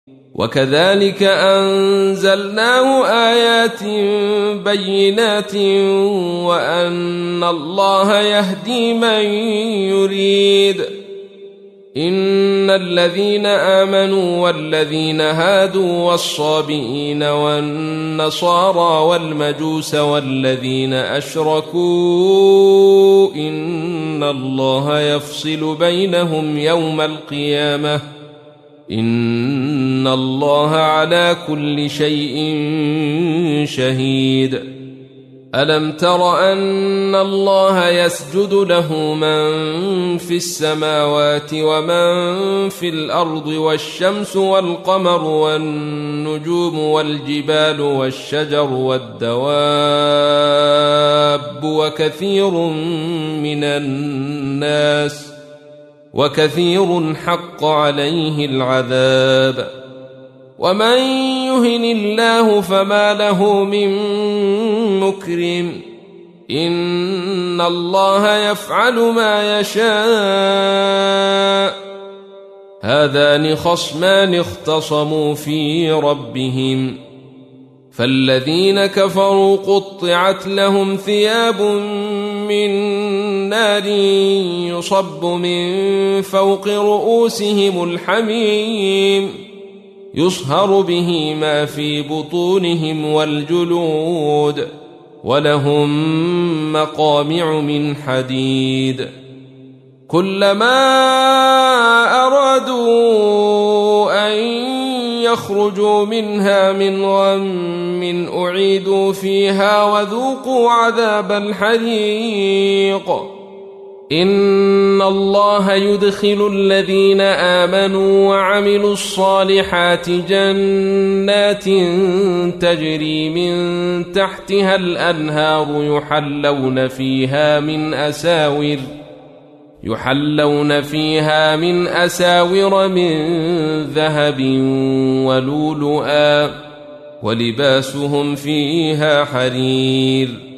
وكذلك أنزلناه آيات بينات وأن الله يهدي من يريد. إن الذين آمنوا والذين هادوا والصابئين والنصارى والمجوس والذين أشركوا إن الله يفصل بينهم يوم القيامة إن الله على كل شيء شهيد. ألم تر أن الله يسجد له من في السماوات ومن في الأرض والشمس والقمر والنجوم والجبال والشجر والدواب وكثير حق عليه العذاب. ومن يهن الله فما له من مكرم إن الله يفعل ما يشاء. هذان خصمان اختصموا في ربهم فالذين كفروا قطعت لهم ثياب من نار يصب من فوق رؤوسهم الحميم يصهر به ما في بطونهم والجلود ولهم مقامع من حديد. كلما أرادوا أن يخرجوا منها من غم أعيدوا فيها وذوقوا عذاب الحريق. إن الله يدخل الذين آمنوا وعملوا الصالحات جنات تجري من تحتها الأنهار يحلون فيها من أساور من ذهب ولؤلؤا ولباسهم فيها حرير.